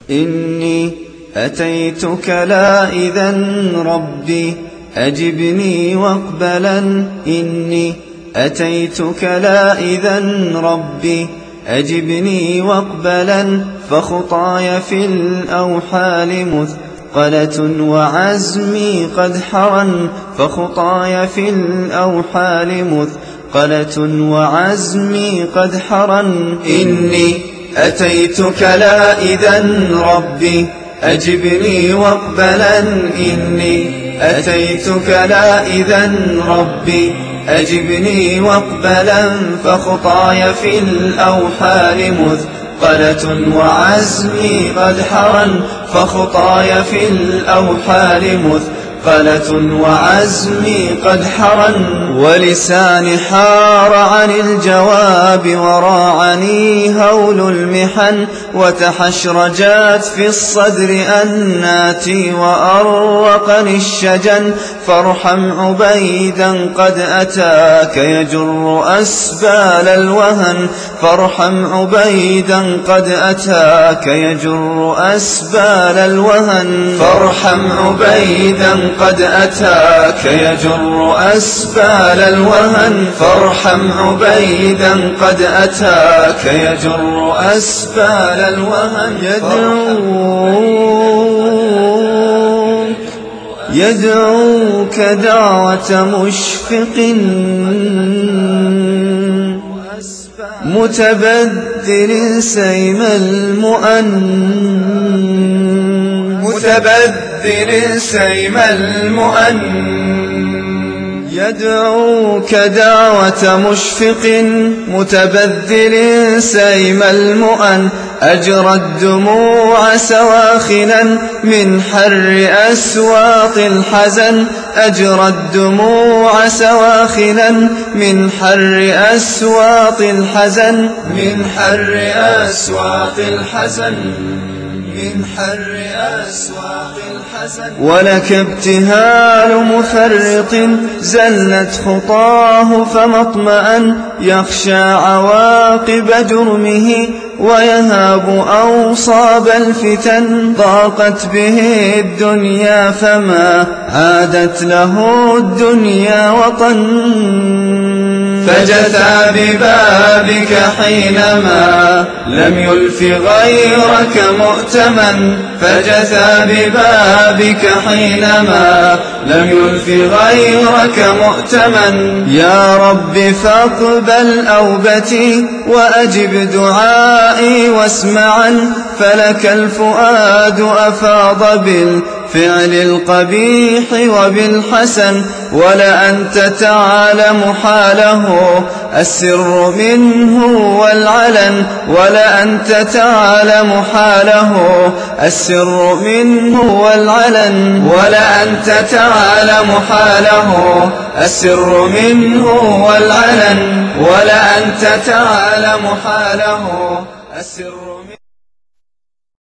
إني أتيتك لاذا ربي أجبني واقبلا. إني أتيتك لاذا ربي أجبني واقبلا. فخطاي في الأوحال مثقلة وعزمي قد حرا. فخطاي في الأوحال مثقلة وعزمي قد حرا. إني أتيتك لاذا ربي أجبني واقبلا. إني أتيتك لاذا ربي أجبني واقبلا. فخطاي في الأوحال مثقلة وعزمي قد حرا. فخطاي في الأوحال مثقلة وعزمي قد حرا. ولساني حار عن الجواب وراعني هول المحن. وتحشرجات في الصدر أناتي وأرقني الشجن. فارحم عبيدا قد أتاك يجر أسبال الوهن. فارحم عبيدا قد أتاك يجر أسبال الوهن. فارحم عبيدا قد أتاك يجر أسبال الوهن. فارحم عبيدا قد أتاك يجر أسبال الوهن. يدعوك دعوة مشفق متبذل سيم المؤن. متبذل سيم المؤن. يدعوك دعوة مشفق متبذل سيم المؤن. أجرى الدموع سواخلا من حر أسواق الحزن. أجرى الدموع سواخلا من حر أسواق الحزن. من حر أسواق الحزن. من حر أسواق الحزن. ولك ابتهال مفرط زلت خطاه فمطمئا. يخشى عواقب جرمه ويهاب أوصاب الفتن. ضاقت به الدنيا فما عادت له الدنيا وطن. فجثى ببابك حينما لم يلف غيرك مؤتمن. فجثى ببابك حينما لم يلف غيرك مؤتمن. يا رب فاقبل أوبتي وأجب دعائي واسمعا. فلك الفؤاد أفاض بالفعل القبيح وبالحسن. ولأنت تعلم حاله السر منه والعلن. ولأنت تعلم حاله السر منه والعلن. ولأنت تعلم حاله السر منه والعلن. ولأنت تعلم حاله السر